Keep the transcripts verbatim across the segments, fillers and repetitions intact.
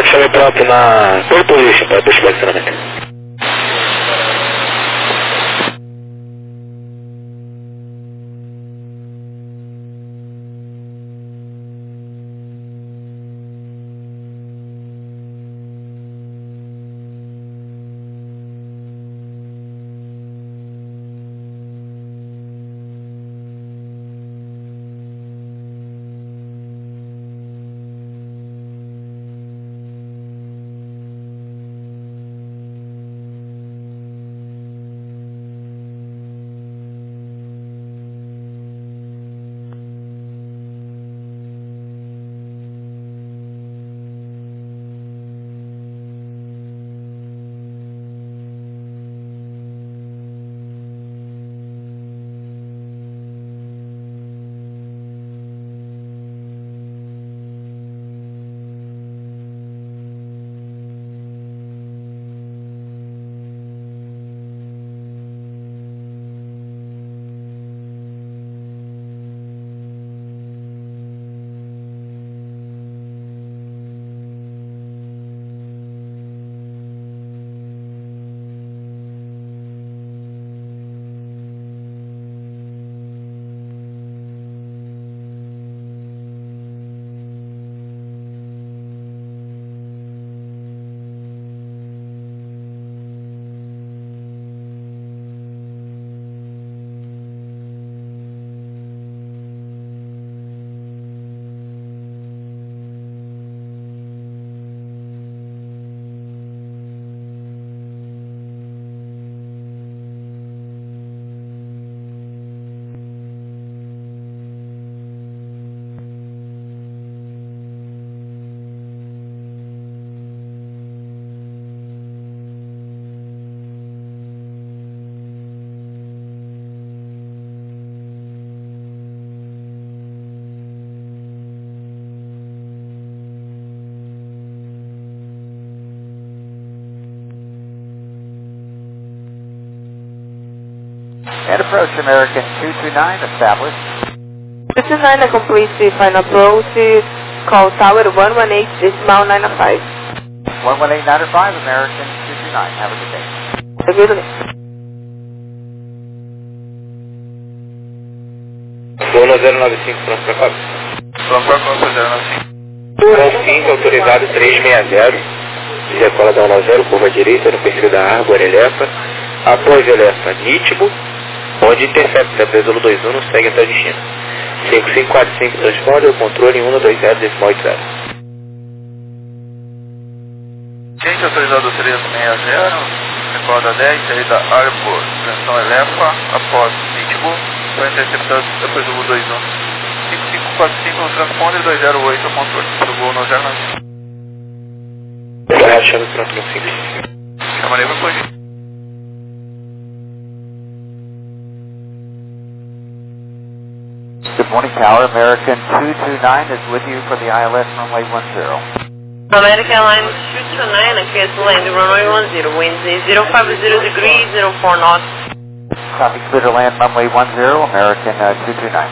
chame pronto na pole position para posicionamento. And approach American two two nine established. two two nine a complete final approach, call tower one one eight decimal nine five. one one eight nine five, American two two nine, have a good day. Have a good day. Zona zero nove cinco, pronto para cá. Pronto para cá, zero nove cinco. Zona cinco, autorizado trezentos e sessenta. Decola da um zero, curva direita, no perfil da árvore, Elefa. Após Elefa, Nítimo. Onde intercepta, Presulo dois um, segue até o destino. cinco cinco quatro cinco, transponder, controle um dois zero, decimal oito zero. Gente, autorizado trezentos e sessenta, recorda dez, saída Airport, tensão Elefa, após Nítimo, vai interceptar a Presulo dois um. cinco cinco quatro cinco, no transponder, dois zero oito, controle, do voo no zero nove. Vai achando pronto no cinco. Chamarei para fugir. Good morning, Tower. American two two nine is with you for the I L S runway one zero. American Airlines two two nine, cancel landing runway one zero, wind zero five zero degrees, zero four knots. Copy, clear to land runway one zero, American uh, two two nine.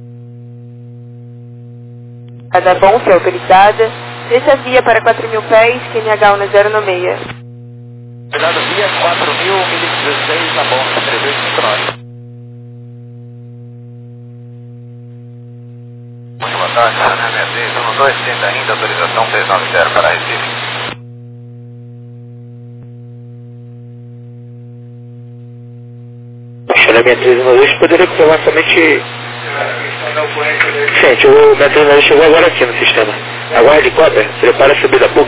Cada bom, que é autorizada. Deixa a via para quatro mil pés, Q N H um zero nove seis. Cuidado, via quatro mil, dezesseis, na bolsa, trezentos e cinco nove. Boa tarde, Santa Mercedes, um dois trinta ainda, autorização trezentos e noventa para Recife. Baixando a minha trezentos e noventa, poderia confirmar somente... Gente, o minha trezentos e noventa chegou agora aqui no sistema. Agora helicóptero, prepara a subida a pouco.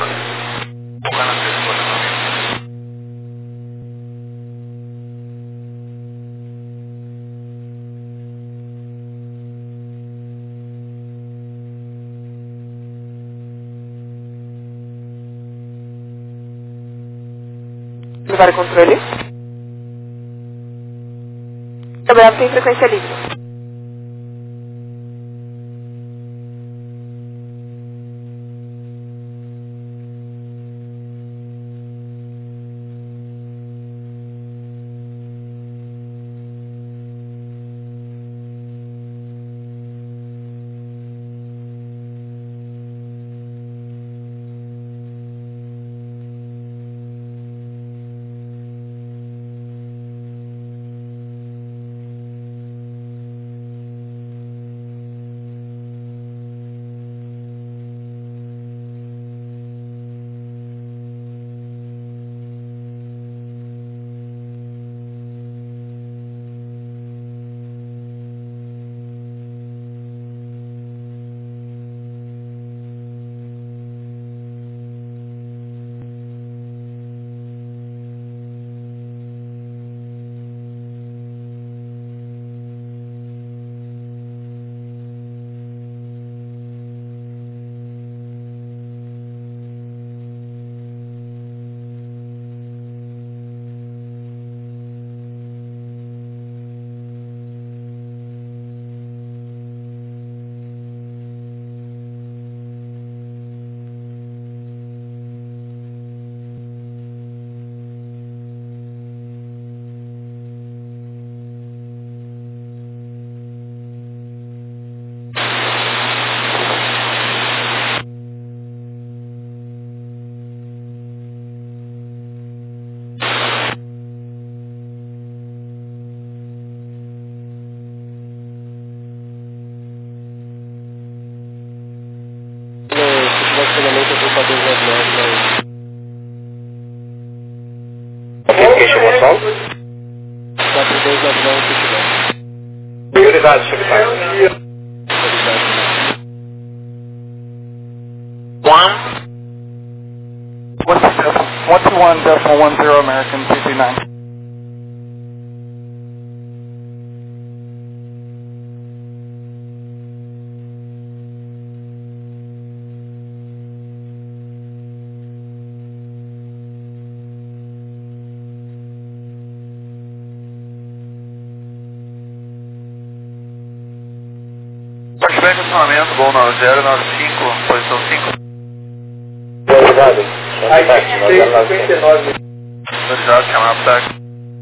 Levar o controle. Trabalhar sem frequência livre. Ok, chamou sol? Prioridade, secretário. One. one two one decimal one zero American two two nine. Flashback funcionamento, gol zero nove cinco, posição cinco. Prioridade. nove. Velocidade, chamada ataque.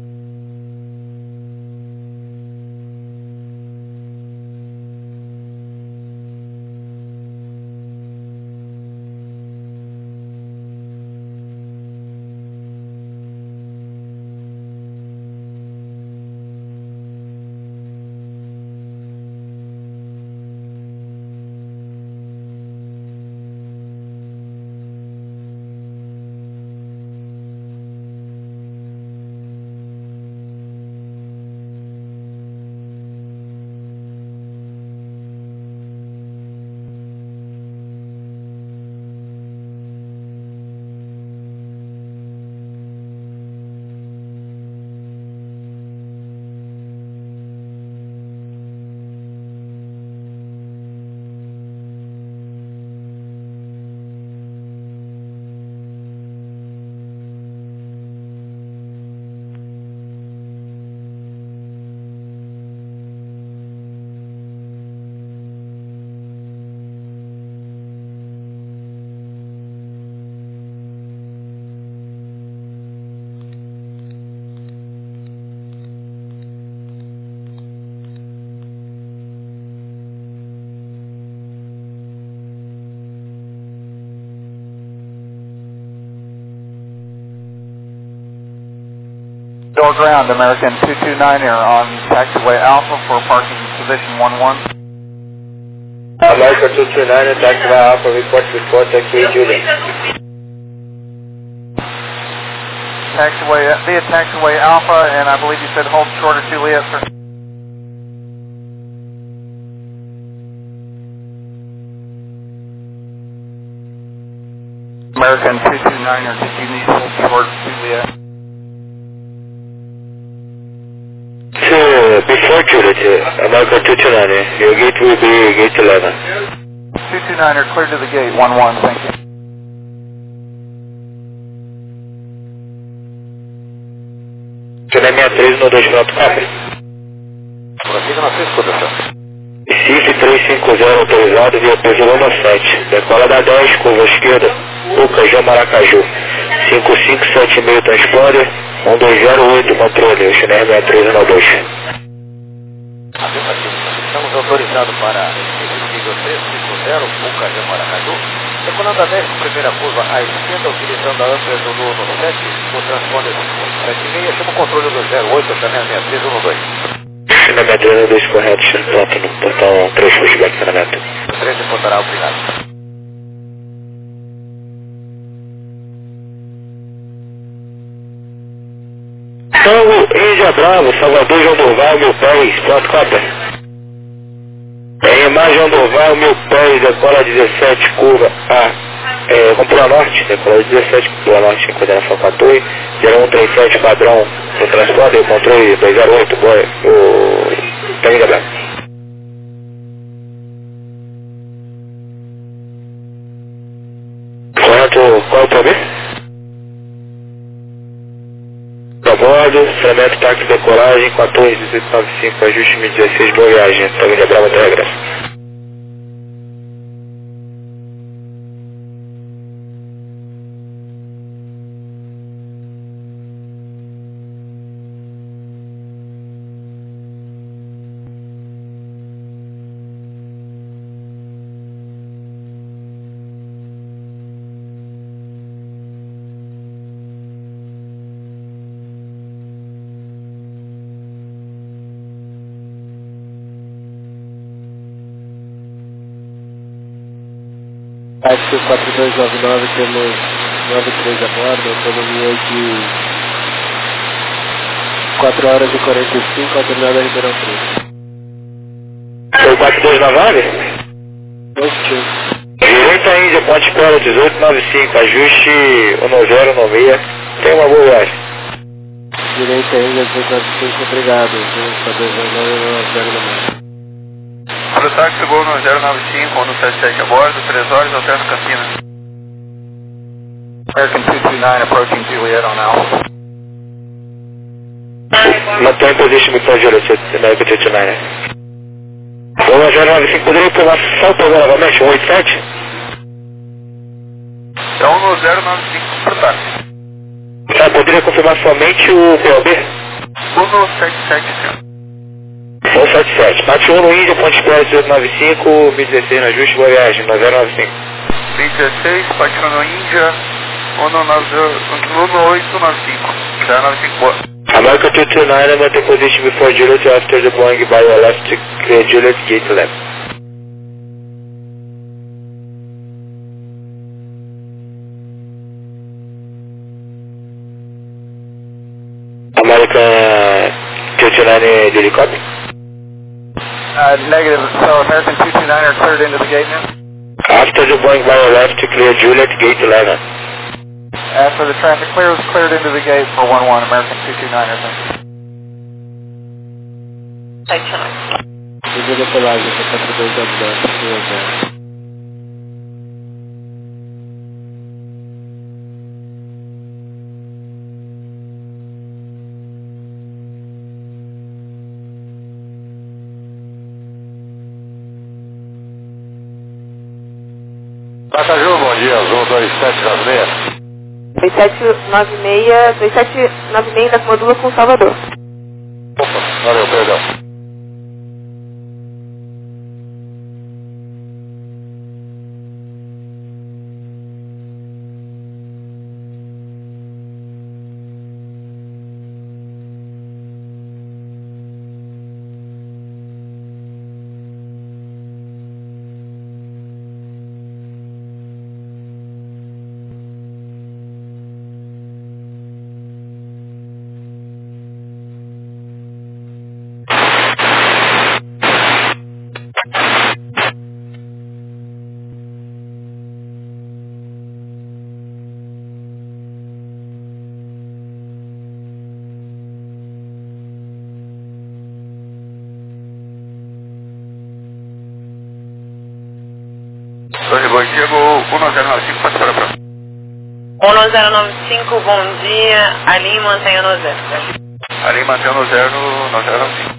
Door ground, American two two nine er on taxiway Alpha for parking position one one. America two two nine, taxiway Alpha, report, report, taxiway Juliet. Taxiway, via taxiway Alpha, and I believe you said hold short of Juliet, sir. American two two nine er, did you need hold short of Juliet? Before Juliet, America two two nine, your gate will be gate eleven. two two nine er, clear to the gate, one one, thank you. Chile sessenta e três no dois minutos, abre. Prossiga na sua escuta, senhor. Recife trezentos e cinquenta autorizado via P Loma sete. Decola da dez, curva esquerda, Ucajá, Maracaju. cinco cinco sete meio transponder, um dois zero oito controle, Schneider sessenta e três um dois. Afirmativo. Estamos autorizados para esse nível três cinco zero, Ucajá, Maracaju. Decolando a dez com primeira curva à esquerda, utilizando a âncora do Nuno sete, o transponder sete e meio, chama o controle do zero oito, Schneider sessenta e três um dois. Schneider sessenta e três um dois correto, pronto no portão três, pushback, treinamento. O três reportará, obrigado. Tango, Índia Bravo, Salvador, João Durval, Mil Pés, pronto, cota. Em imagem, João Durval, Mil Pés, decola dezessete, curva A, é, com Pula Norte, decola dezessete, Pula Norte, em coordenação com a torre, zero um três sete, padrão, no transporte, controle dois zero oito, boy, o... Tá Índia Bravo. Correto, qual é o problema? Bordo, treinamento, táxi, decolagem, quatorze, dezoito, noventa e cinco, ajuste mil e dezesseis, boa viagem, família Brava, até regresso. Táxi quatro dois nove nove, temos nove três a bordo, autonomia de quatro horas e quarenta e cinco, alternada Ribeirão Preto. Foi quatro dois nove nove? Positivo. Direita Índia, Ponte Pela dezoito noventa e cinco, ajuste um zero nove seis, tem uma boa viagem. Direita Índia, dezoito noventa e cinco, obrigado. quatro dois nove nove, zero nove. Para o táxi Gol no zero nove cinco, um sete sete a bordo, três horas, alterno Campinas. American two two nine approaching Juliet on Alpha. Mantém position before Juliet, American two two nine. um zero nove cinco, poderia informar só o programa novamente, um oito sete? Então no zero nove cinco para o táxi. Tá, poderia confirmar somente o P O B? um sete sete, senhor. um sete sete. Mate um no Índia, Ponte Pela dezoito noventa e cinco, mil e dezesseis no ajuste, boa viagem, nove zero nove cinco. mil e dezesseis, Patinho no Índia, um oito nove cinco, zero nove cinco, boa. American two two nine, maintain position before Juliet after the Boeing by your left, clear Juliet, gate left. American two two nine, did you copy? Uh, negative. So American two two nine are cleared into the gate now? After the Boeing by your left, clear Juliet, gate eleven. After the traffic clears, cleared into the gate for one one, American two two nine, I think. Segunda decolagem, quatro dois nove nove. Bataju, bom dia, Azul dois sete nove seis. dois sete nove seis, dois sete nove seis da Comodula com Salvador. Opa, valeu, perdão. Torre Bom dia, Gol um zero nove cinco, pode parar para. um zero nove cinco, bom dia, ali mantenha no zero. Ali mantém no zero, no zero nove cinco.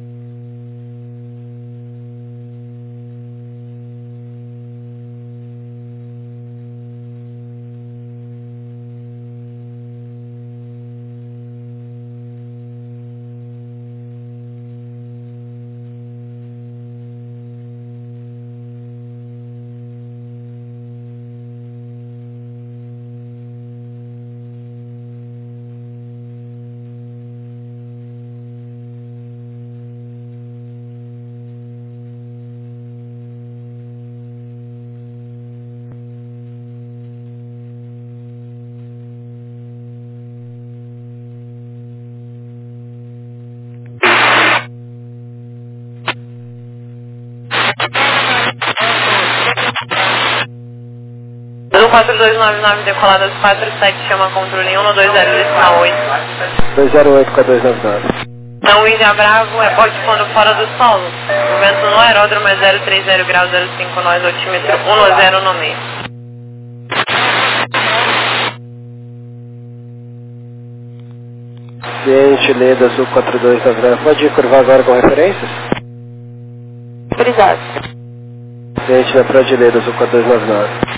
quatro dois nove nove, decoladas quatro sete, chama controle um, dois zero oito. dois zero oito, quatro dois nove nove. Então, Índia Bravo é bote quando fora do solo. O vento no aeródromo é zero três zero graus, zero cinco nós, altímetro um zero no meio. Ciente, Leda, Sul quatro dois nove nove. Pode curvar agora com referências? Frisado. Ciente, na Prade Leda, Sul quatro dois nove nove.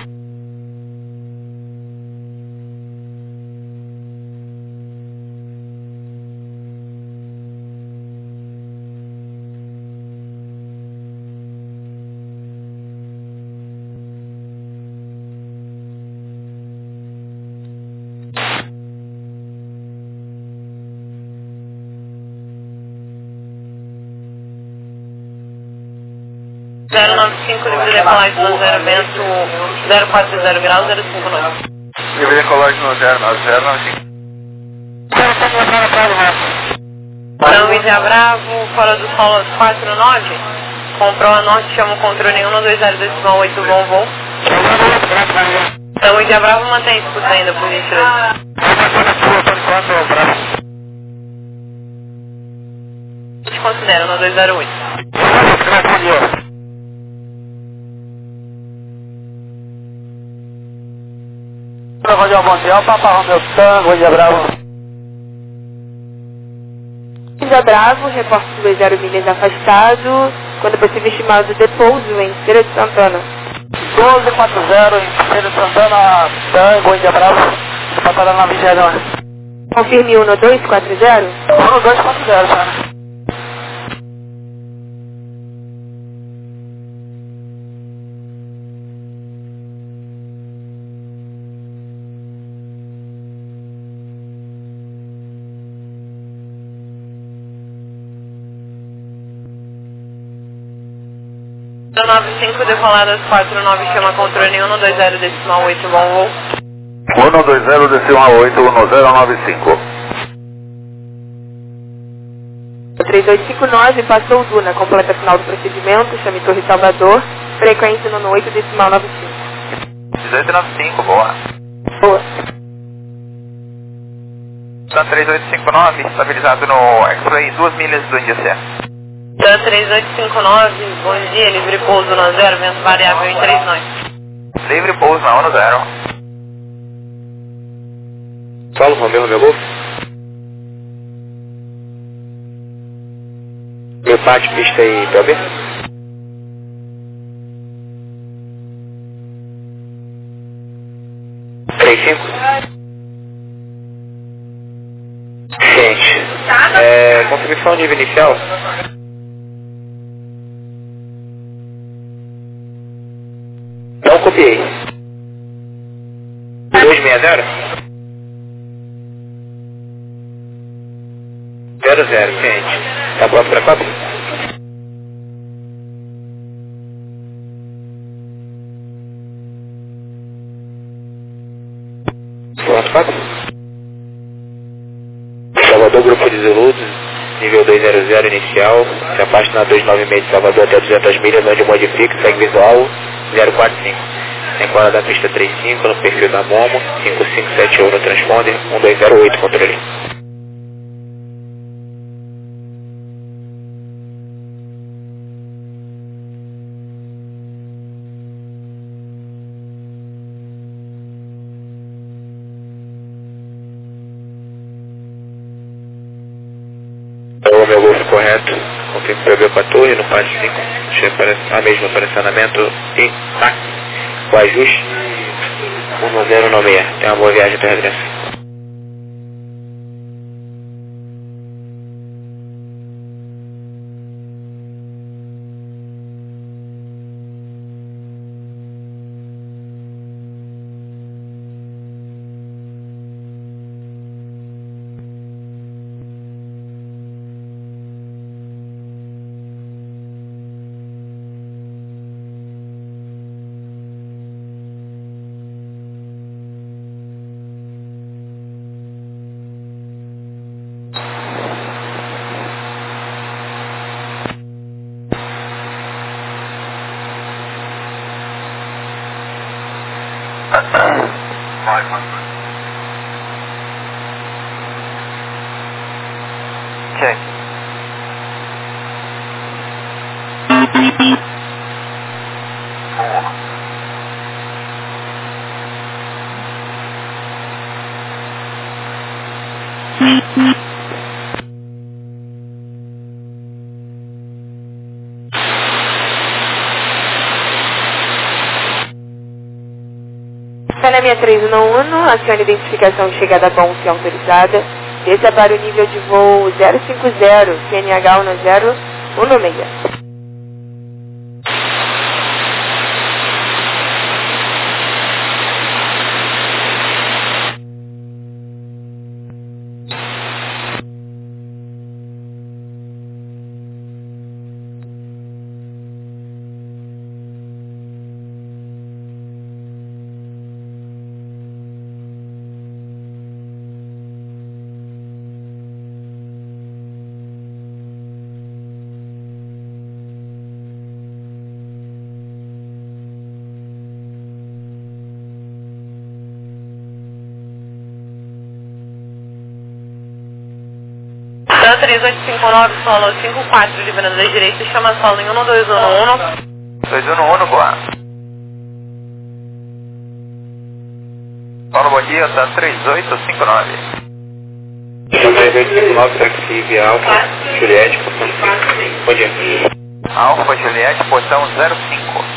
zero nove cinco, livre decolagem no zero, vento zero quatro zero graus, zero cinco nove. Livre decolagem no zero nove zero nove cinco. Então, Índia Bravo, fora do solo quatro nove, comprou a norte, chama o controle um dois zero decimal oito, voo, voo. Então, Índia Bravo mantém escuta ainda, por gentileza. Te considera no dois zero oito. Prova de Almonteão, Papa Romeu Tango, Índia Bravo. Índia Bravo, reporte dois zero milhas afastado, quando possível estimado de pouso em Feira de Santana. doze quatro zero em Feira de Santana, Tango, Índia Bravo, passada na vigésima. Confirme um dois quatro zero? um dois quatro zero, cara. zero nove cinco, decoladas quatro nove, chama controle um dois zero decimal oito, bom voo. um dois zero decimal oito, um zero nove cinco. três dois cinco nove, passou Duna, completa final do procedimento, chame Torre Salvador, frequência no oito decimal nove cinco. dezoito nove cinco, boa. Boa. Tá três oito cinco nove, estabilizado no X-Ray, duas milhas do Índia. Tá três oito cinco nove, bom dia, livre pouso na zero, vento variável em três nove. Livre pouso na um zero. Solo, Romeu, Romeu Golf. Meu pátio, pista aí, P O B. três cinco. Gente, é, confirmação de nível inicial. Não copiei. dois seis zero? zero zero, gente. Tá pronto para cópia? Pronto, cópia? Salvador, grupo de Zulu, nível dois zero zero inicial. Se afasta na dois nove seis de Salvador até duzentas milhas, onde modifica, segue visual zero quatro cinco. Enquadra da pista trinta e cinco no perfil da Momo, cinco cinco sete um no transponder, um dois zero oito controle. O meu golfo correto, confirmo P B com a torre no pátio cinco, a mesma posicionamento e tá. O ajuste um zero nove seis. Tenha uma boa viagem até regresso. Check. Canamia três um um, acione identificação chegada bom se autorizada. Desça para o nível de voo zero cinco zero, C N H um zero um seis. Neo três oito cinco nove, solo cinco quatro, livrando da direita, chama solo em um dois um um. dois um um, boa. Solo, bom dia, tá três oito cinco nove. três oito cinco nove, táxi via Alfa, Juliette, portão cinco. Bom dia. Alfa, Juliette, portão zero cinco.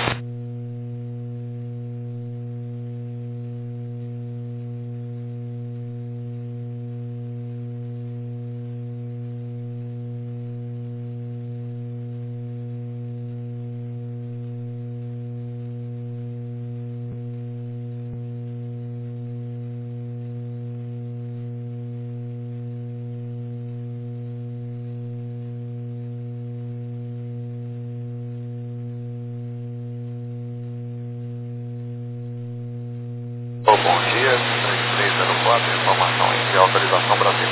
Bom dia, três três zero quatro, informação em de autorização Brasil.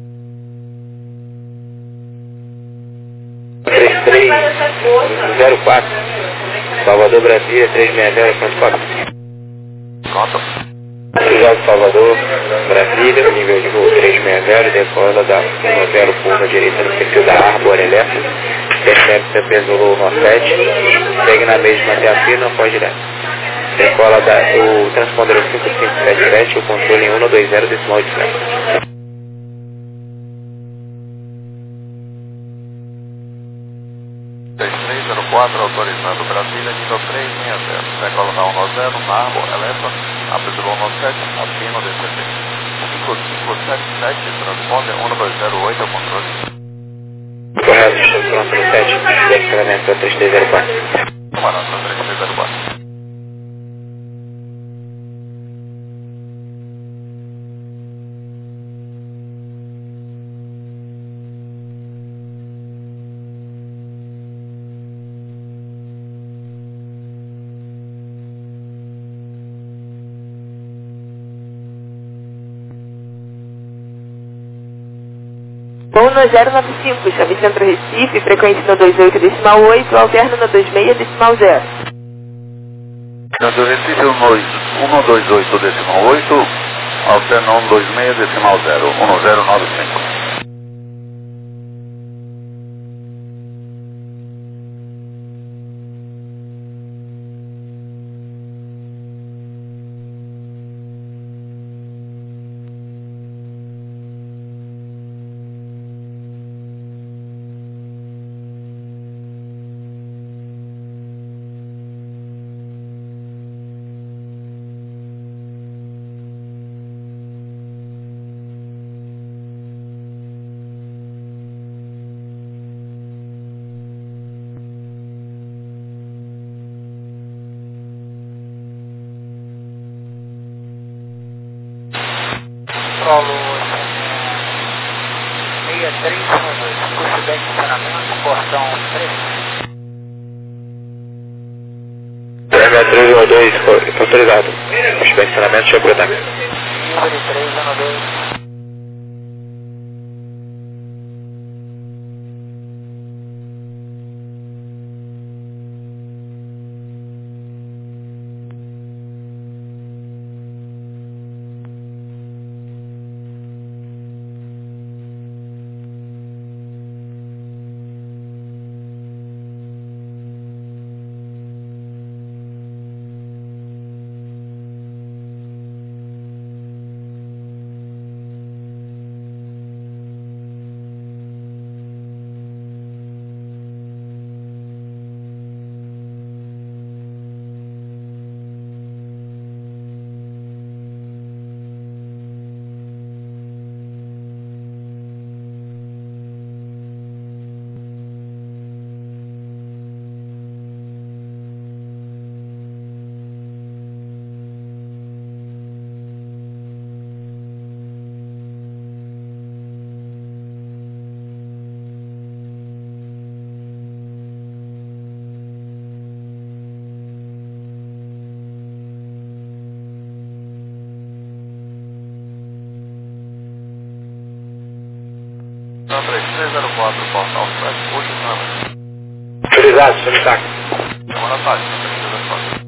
três três zero quatro, Salvador, Brasília, três seis zero, ponto quatro. Conta. Cruzado Salvador, Brasília, nível de voo três seis zero, decola da um zero, curva direita no perfil da Arbor Elefa, percebe C P Zulu sete, segue na mesma até a fila, não pode direto. Decola da, o transponder cinco cinco sete sete, o controle em um dois zero, decimal de frente. três três zero quatro, autorizando Brasília, nível três seis zero. Decola da um zero, na Arbor Elefa, apesar um sete, acima D C P. cinco cinco sete sete, transponder um dois zero oito, ao controle. Correto, estamos pronto no sete, direcionamento para três três zero quatro. Camarada, três três zero quatro. Voo no zero nove cinco, chave Centro Recife, frequência no dois oito decimal oito, alterno no dois seis decimal zero. Centro Recife um dois oito decimal oito, alterno um dois seis decimal zero, um zero nove cinco. Solo seis três um dois, curso de estacionamento, portão três. três três um dois, autorizado. Curso de estacionamento, deixa eu protar. Livre três um dois. três três zero quatro, portal sete, posicionamento. Autorizado, senhor Taco. Semana tarde, três três zero quatro.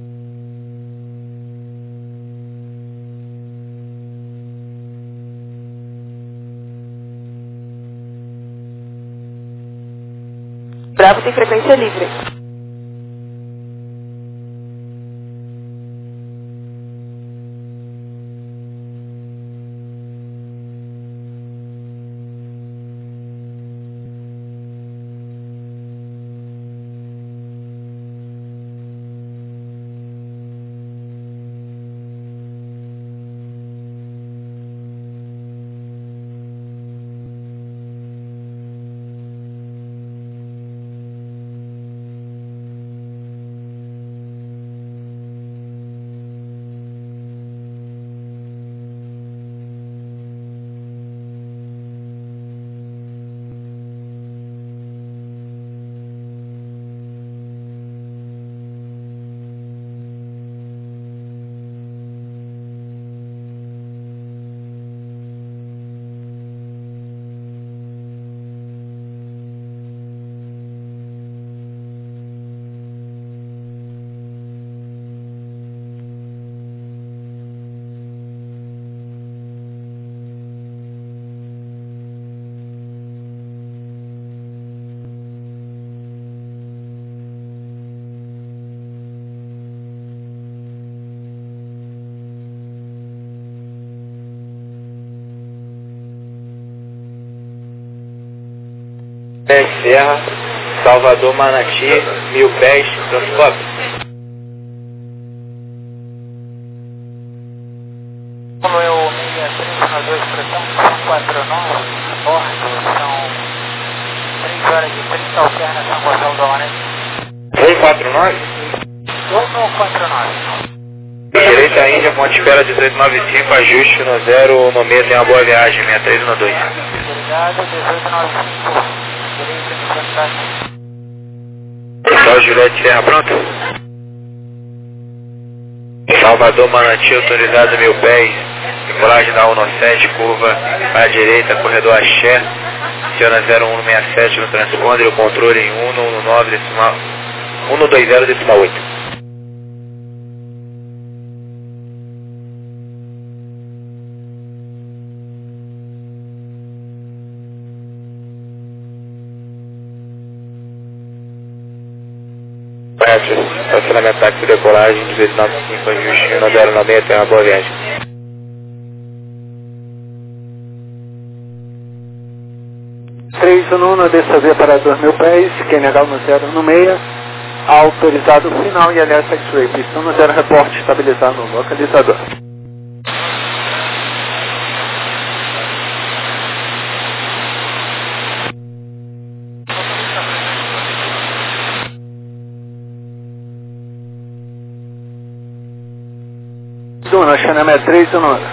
Bravo tem frequência livre. Serra, Salvador, Manati, mil pés, Transcope. Como eu meia três na dois, pressão cento e quarenta e nove, a bordo são três horas e trinta, alterna São Gonçalo do Amarante. cento e quarenta e nove? cento e quarenta e nove. Direita Índia, ponte espera dezoito noventa e cinco, ajuste no zero, no meio, tenha uma boa viagem, sessenta e três no dois. Obrigado, dezoito noventa e cinco. Então, Juliette Serra, pronto? Salvador, Manati, autorizado mil pés, decolagem da cento e sete, curva à direita, corredor Axé, aciona zero um seis sete no transponder, o controle em um um nove decimal, um dois zero decimal oito. Estacionamento táxi decolagem, dezoito noventa e cinco, ajuste um zero nove seis, tenha uma boa viagem. três um um, dessa via para dois mil pés, Q N H no zero no meia, autorizado final e alerta X-Ray, pistão no zero, reporte estabilizado no localizador. Duna, Xanamé três um um.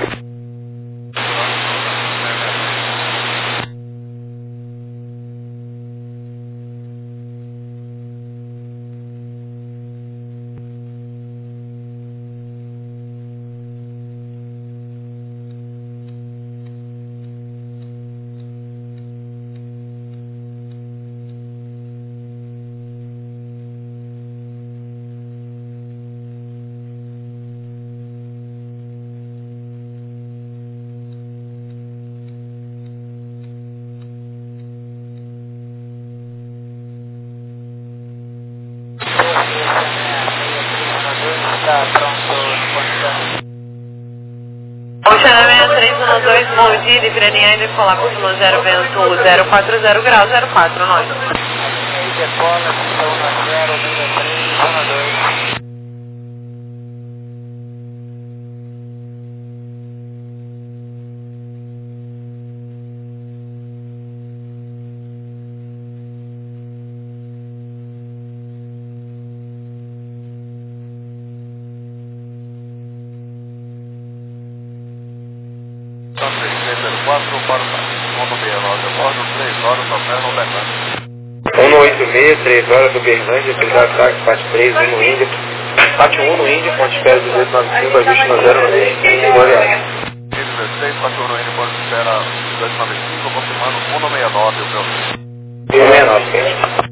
Oceana sessenta e três um dois, Moldi, livraria ainda decolar por cima zero vento zero quatro zero grau, zero quatro nove. Decola, pistão zero sessenta e três um dois. quatro para o ponto meia nove, bordo três horas, Alberno Uberlândia. cento e oitenta e seis, três horas do Berlândia, autorizado táxi, parte três, um no Índia, parte um no Índia, ponte espera dezoito noventa e cinco, ajuste no zero no meio, boa viagem. dezesseis, parte um no Índia, ponte espera dezoito noventa e cinco, confirmando cento e sessenta e nove, o meu. cento e sessenta e nove, gente.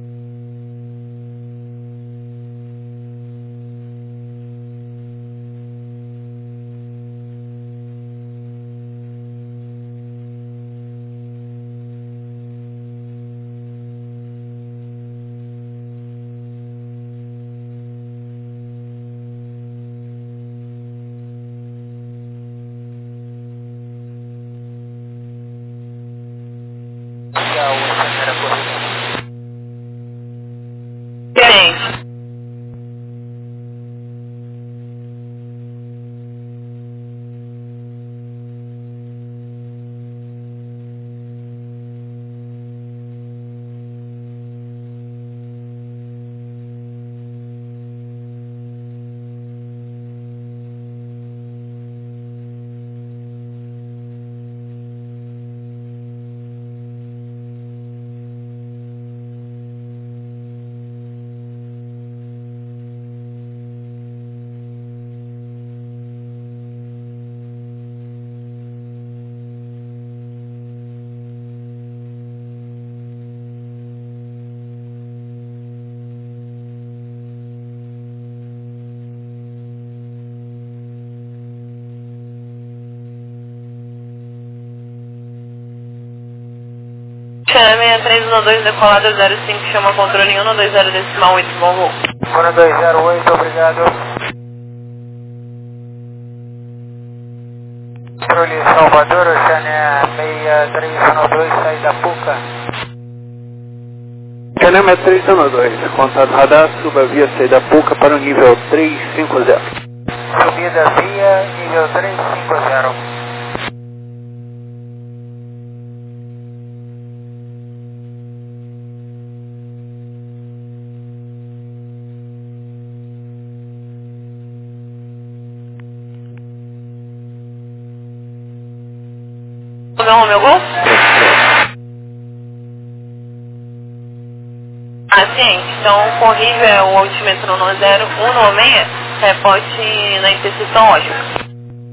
China seis três um dois, decolada zero cinco, chama controle um dois zero decimal oito, bom voo. um dois zero oito, obrigado. Controle Salvador, China seis três um dois, saída Puca. China seis três um dois, contato radar, suba via saída Puca para o nível três cinco zero. Subida via nível três cinco zero. Meu meu gol? Ah, ciente. Então, corrija é o altímetro no zero um seis, reporte na interseção ótica.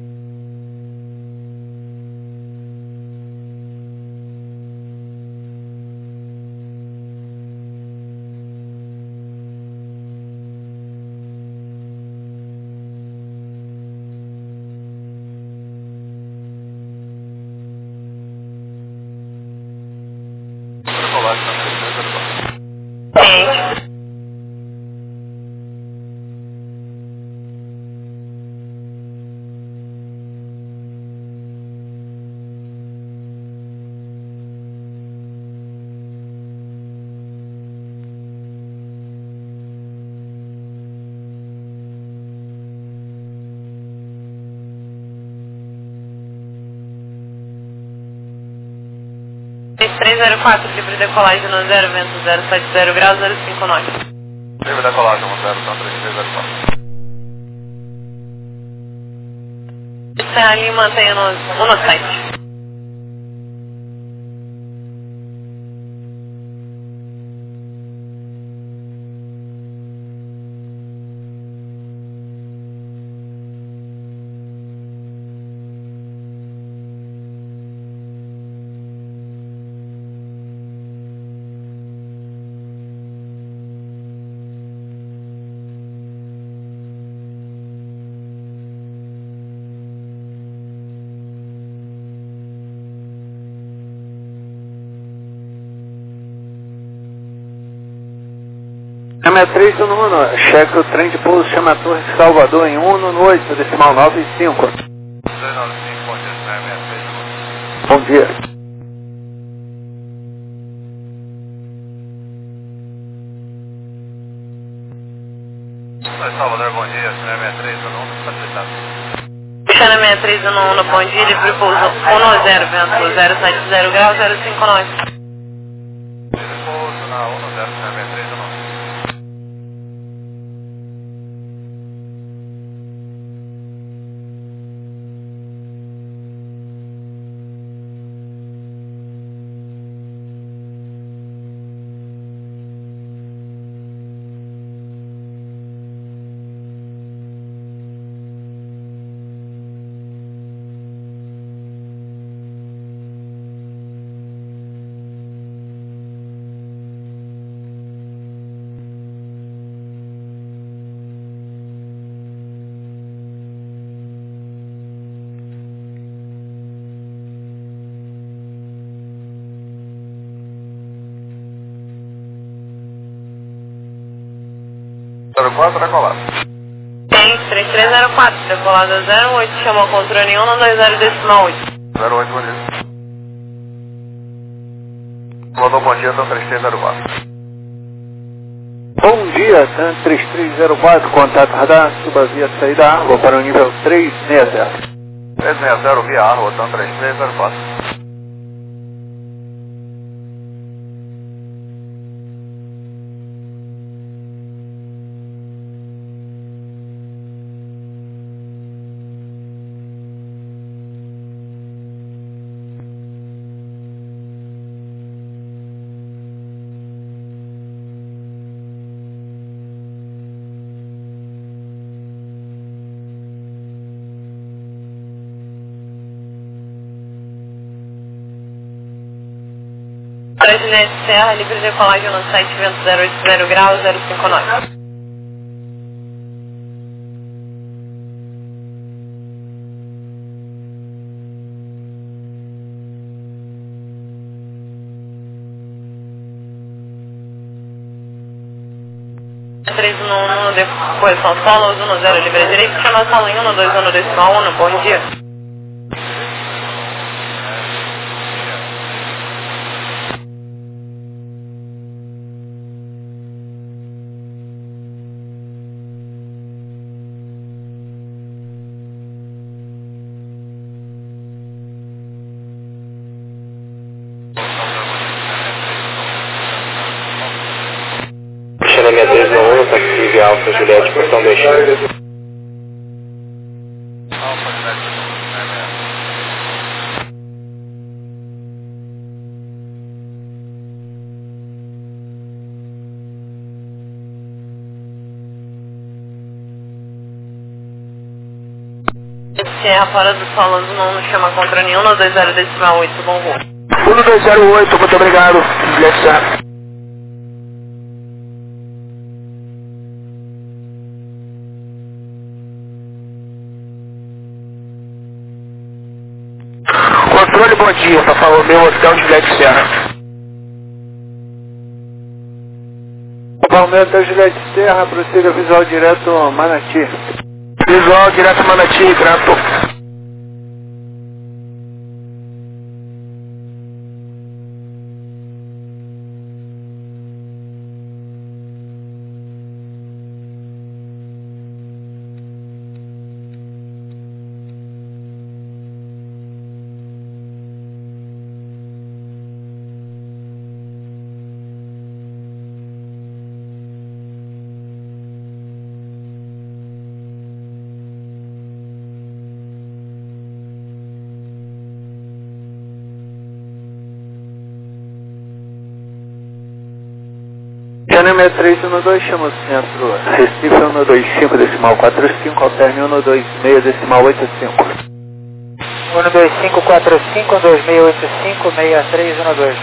três zero quatro, livre decolagem no zero, vento zero sete zero graus, zero cinco nove. Livre decolagem no zero, então três três zero quatro. Serra Lima, mantenha no um sete. seis três um um, cheque o trem de pouso, chama a Torre de Salvador em um oito, decimal nove cinco. dois nove cinco, bom dia, seis três um. Bom dia. Oi, Salvador, bom dia, seis três um um, facilitado. China seis três um um, bom dia, livre pouso um zero, vento zero sete zero graus, zero cinco nove. Livre pouso na um zero, seis três um um. zero quatro, decolado. Tem três três zero quatro, decolada zero oito, chama controle um dois zero decimal oito. zero oito, bom dia. Salvador, bom dia, então três três zero quatro. Bom dia, TAN três três zero quatro, contato radar, suba via saída água para o nível três seis zero. três seis zero, via água, TAN três três zero quatro. Presidente Serra, livre decolagem no site, vento zero oito zero graus, zero cinco nove. três um um, depois são solos, um zero, livre direito, chama solo em um dois um decimal um, bom dia. Chama sessenta e três um um, taxi Alfa Juliette, portão dois. Sierra fora do solo, não chama controle um dois zero decimal oito, bom voo. um dois zero oito, muito obrigado. Juliette Serra. Controle, bom dia, por favor, meu hotel de Juliette Serra. Meu hotel Juliette Serra, prossiga visual direto Manati. Visual direto Manati, grato. Janema três um dois, chama o centro Recife um dois cinco decimal quatro cinco, alterne um dois seis decimal oito cinco. um dois cinco quatro cinco, dois seis oito cinco, seis três um dois.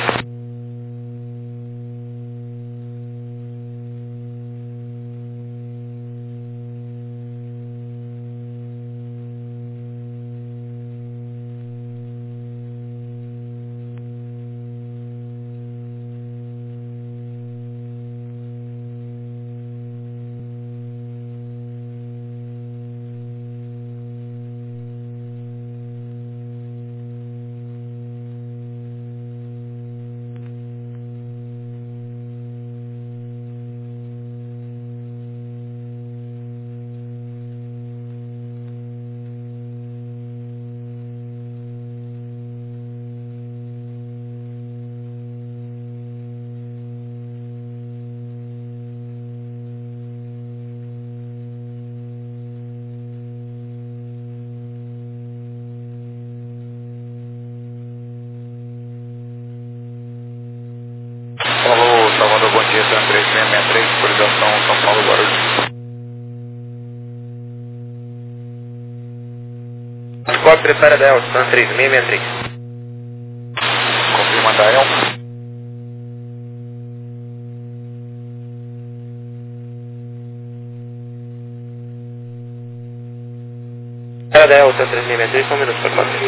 Alô, Salvador, bom dia, três seis seis três, autorização São Paulo, Guarulhos. Qual prepara da Elsa, São três seis seis três. Confirma da Elsa. Prepara da Elsa, três seis seis três, só um minuto, por favor.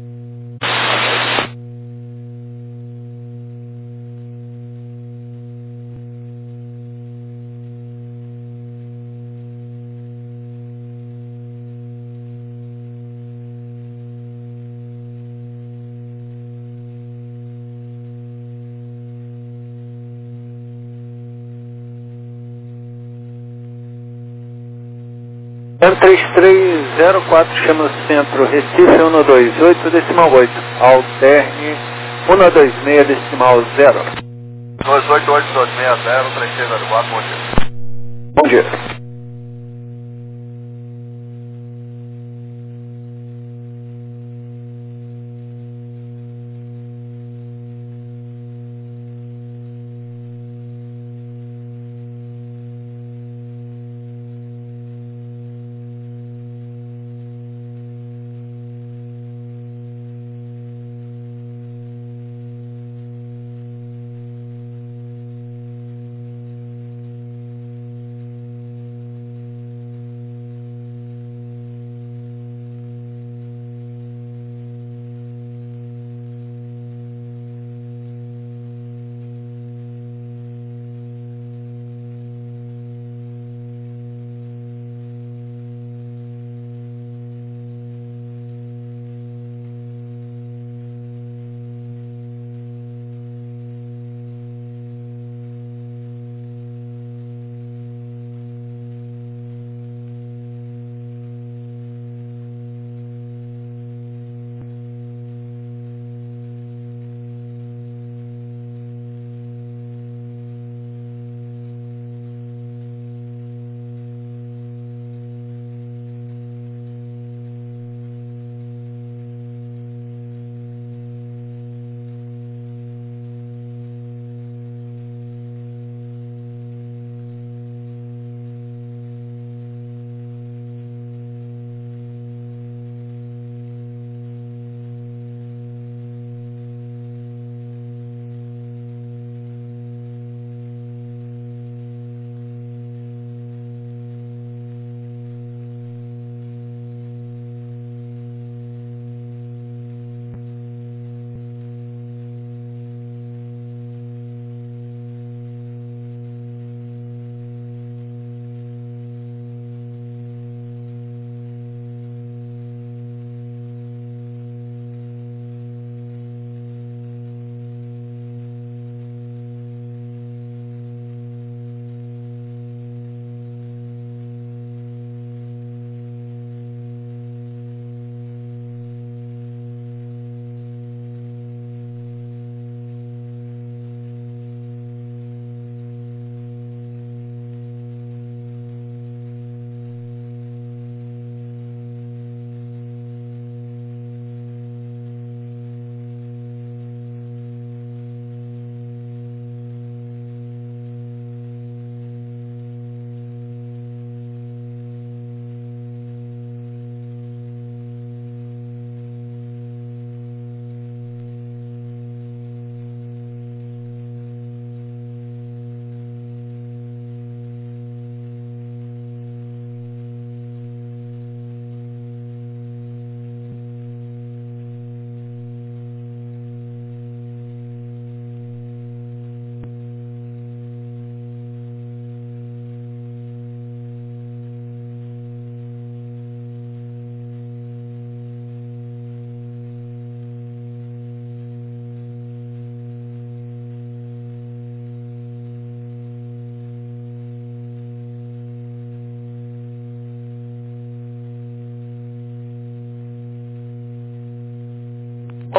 três três zero quatro, chama o centro Recife um dois oito decimal oito, alterne um dois seis decimal zero. dois oito oito dois seis zero, três seis zero quatro, bom dia. Bom dia.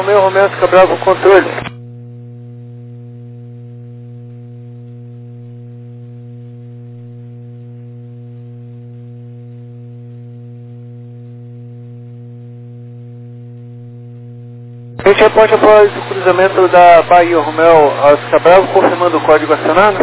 Romeu, Romeu, Oscar Bravo, controle. A gente reporte após o cruzamento da Bahia Romeu, Oscar Bravo, confirmando o código acionado.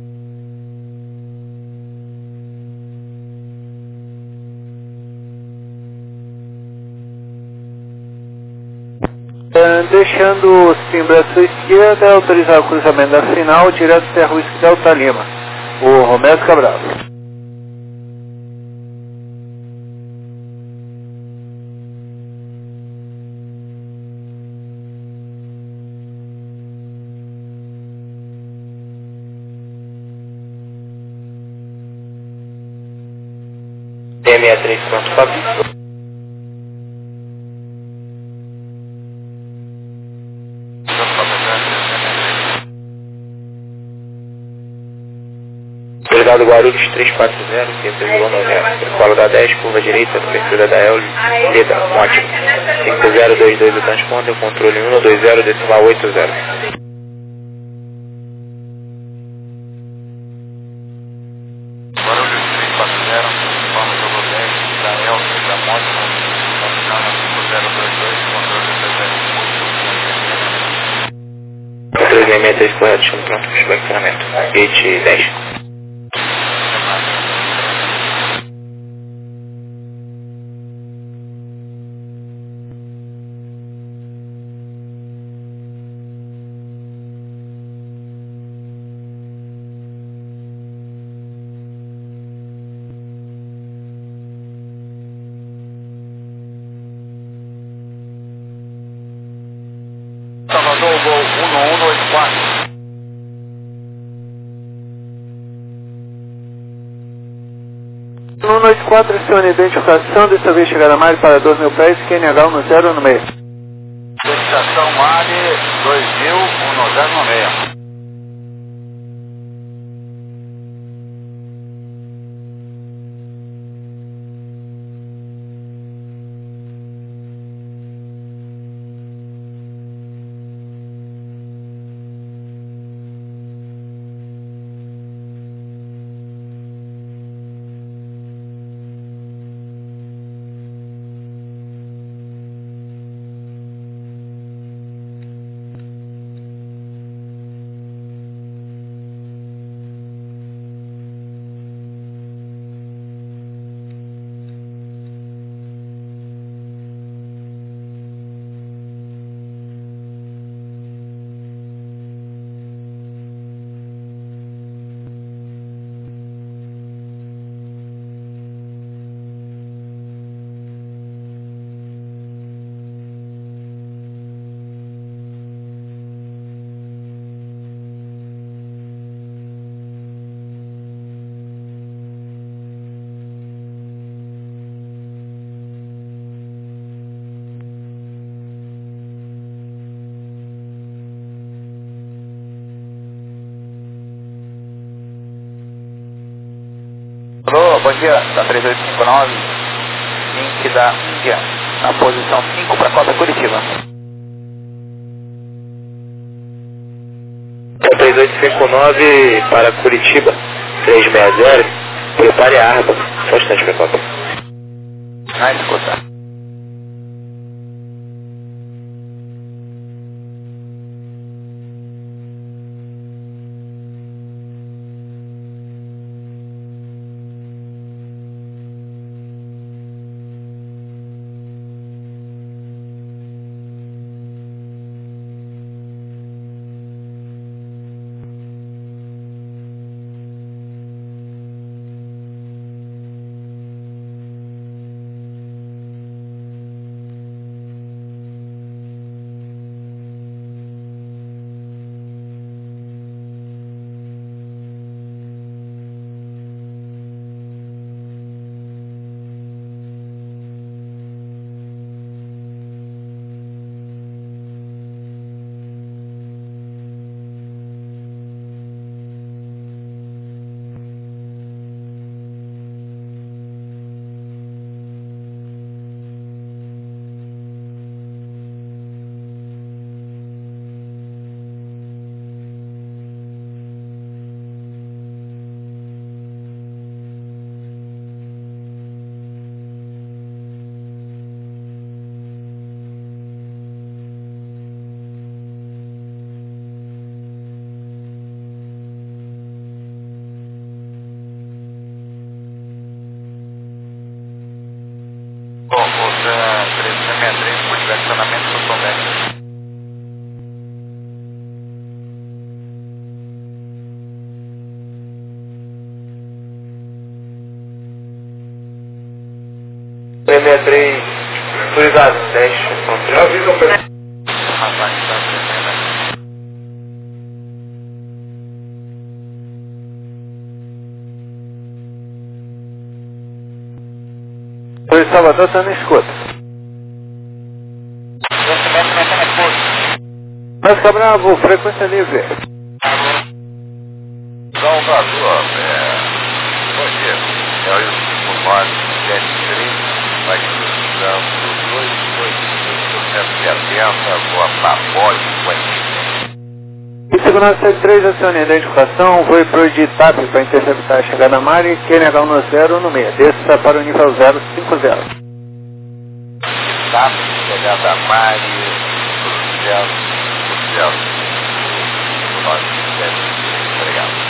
Deixando o símbolo à sua esquerda, autorizar o cruzamento da final direto até a Rua Delta Lima. O Romeu Cabral. T sessenta e três, pronto, Fábio. Obrigado, Guarulhos trezentos e quarenta, quinhentos noventa. Escola da dez, curva direita, no perfil da Dael, Leda, ótimo. cinco zero dois dois, o transponder, controle um dois zero, decimal oito zero. Guarulhos trezentos e quarenta, vamos ao dez, Dael, Leda, ótimo. cinco zero dois dois, controle três seis seis três, correto, chama pronto, puxback treinamento. Gate dez. Salvador, voo um um oito quatro. um um oito quatro, acione a identificação, desta vez chegada a Mari para dois mil pés, Q N H um zero um seis. Identificação Mari dois mil, um zero um seis. Alô, bom dia, da três oito cinco nove, link da Índia, na posição cinco para Cota Curitiba. três oito cinco nove para Curitiba, trezentos e sessenta, prepare a arma, só um instante, meu copo. Na escuta. sessenta e três, por direcionamento do Tomé. sessenta e três, autorizado, dez, controle. Rapaz, está tremendo. Oi, Salvador, está na escuta. Descimento, metendo curso. Mas Cabravo, frequência livre. Então, Brasil, é... Bom dia. É o cinco nove sete três, vai precisando do dois dois cinco sete setenta, boa pra pós, E segurança setenta e três, acione a identificação, foi pro de T A P para interceptar a chegada Mari, Q N H um zero no meio, desça para o nível zero cinco zero. T A P, chegada Mari, zero cinco zero, cinco nove sete, obrigado.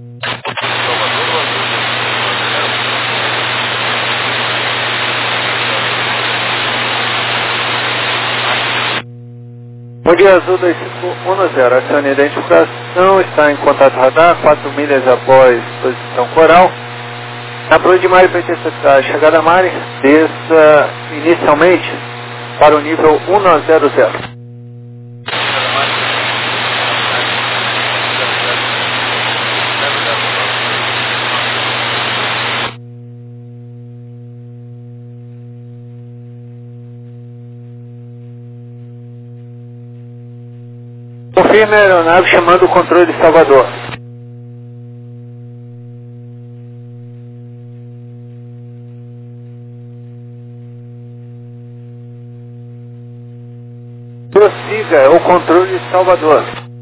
Bom dia, Azul dois cinco um zero, acione a identificação, está em contato radar, quatro milhas após posição coral. Na Proa de Mari para interceptar a chegada Mari, desça inicialmente para o nível um zero zero. Confirme a aeronave chamando o controle de Salvador. Prossiga o controle de Salvador.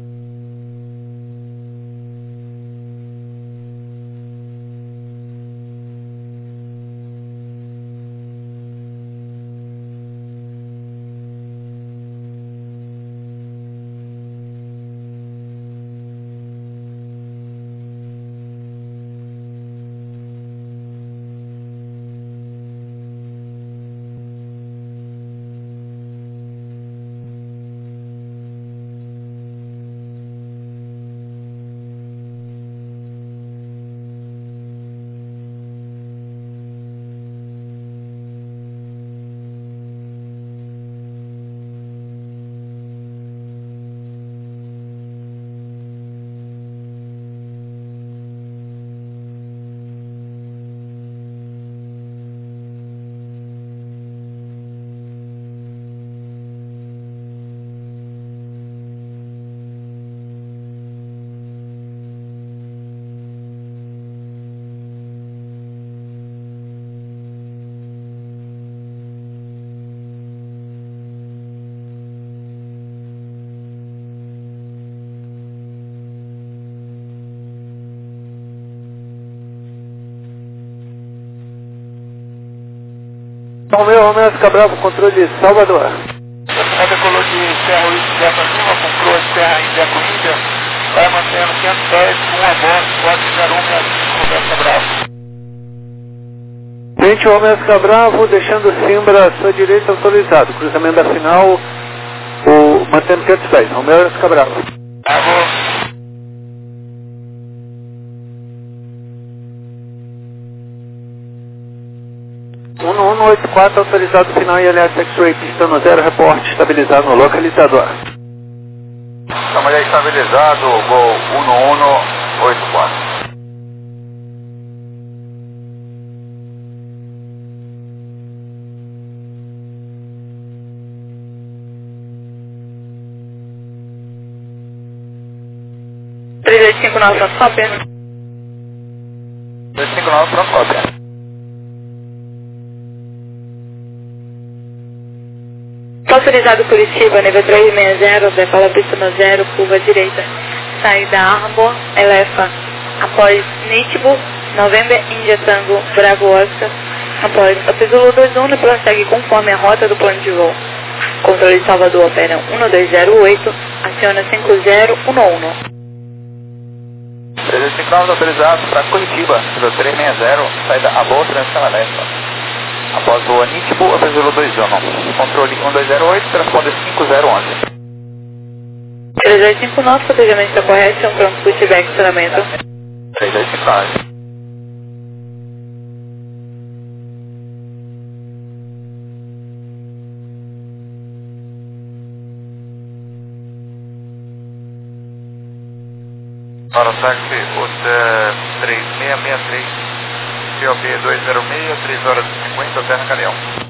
Romeu, Romeu, fica bravo, controle de Salvador. Essa decolou de Serra Oeste, Zé Lima, com Cruz, Serra em Zé Corinthians, vai mantendo cento e dez, com a bordo, quatro zero um sessenta e cinco, Roberto Bravo. vinte Romeu, fica bravo, deixando Simbra à sua direita autorizado. Cruzamento da final, o mantendo quinhentos pés. Romeu, fica bravo. Bravo. um um oito quatro, autorizado final I L S X-Ray, pista no zero, reporte estabilizado no localizador. Estamos aí estabilizado, gol um um oito quatro. três oito cinco nove, pronto, cópia. três cinco nove, pronto, cópia. Autorizado Curitiba, nível três seis zero, decola pista no zero, curva direita. Saída Arbor, Elefa, após Nitibo, November, India Tango, Bravo Oscar, após Apesulu dois um e prossegue conforme a rota do plano de voo. Controle de Salvador opera um dois zero oito, aciona cinco zero um um. três cinco nove autorizado para Curitiba, nível três seis zero, saída Arbor, transição Elefa. Após o Nitibu, apresou dois um. Controle um dois zero oito, transponder cinco zero um um. três dois cinco nove, cotejamento está correto, pronto, pushback, estacionamento. três dois cinco nove. Para o táxi, hotel três seis seis três, C O B dois zero seis, três horas e cinquenta, Terra Canel.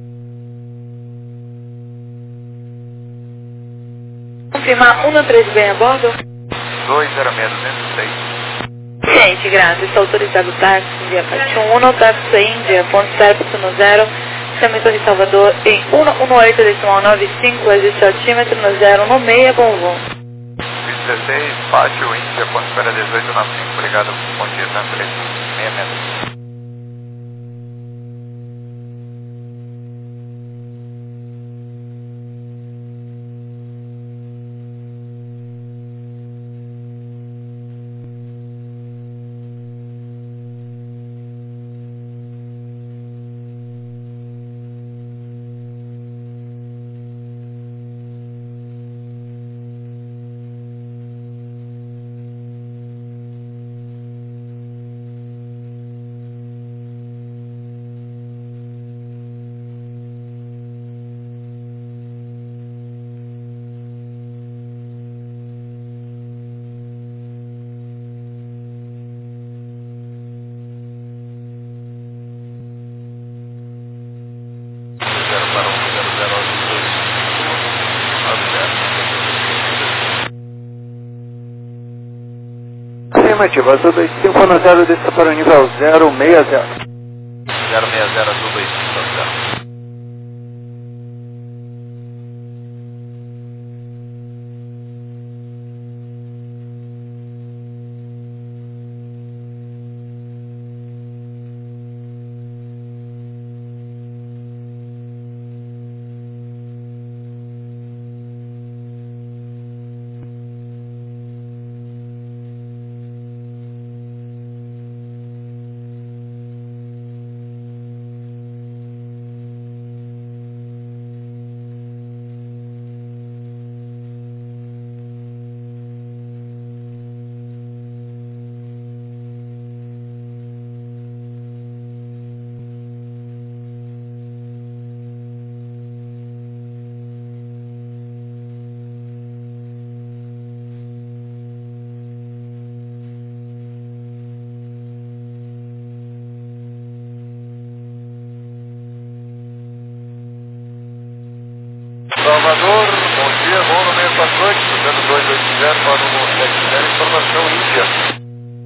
Confirmar um não três bem a bordo? dois zero seis, duzentos e seis. Ciente, graças. Está autorizado o táxi, India Parte um, táxi Índia, ponto serviço no zero, Chama Torre Salvador em cento e dezoito decimal noventa e cinco, existe altímetro no zero no meia, bom voo. dezesseis, Pátio Índia, ponto espera dezoito noventa e cinco, obrigado, bom dia, tá, três seis seis. Afirmativo, Azul dois cinco no zero, desça para o nível zero seis zero. zero seis zero, Azul dois cinco zero. Salvador, bom dia, voo no meio quatro oito, sustando dois oito zero para o sete zero, informação Índia.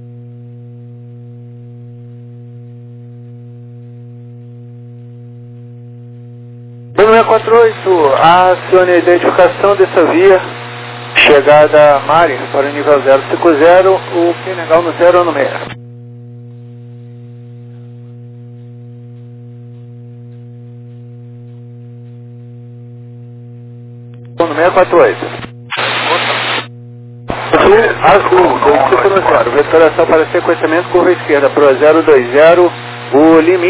seis quatro oito, acione a identificação dessa via, chegada a Mari para o nível zero cinco zero, o Senegal no zero no meio. No seis quatro oito. Azul, dois cinco no zero. Vetoração para sequenciamento, curva esquerda para o zero dois zero, o limite.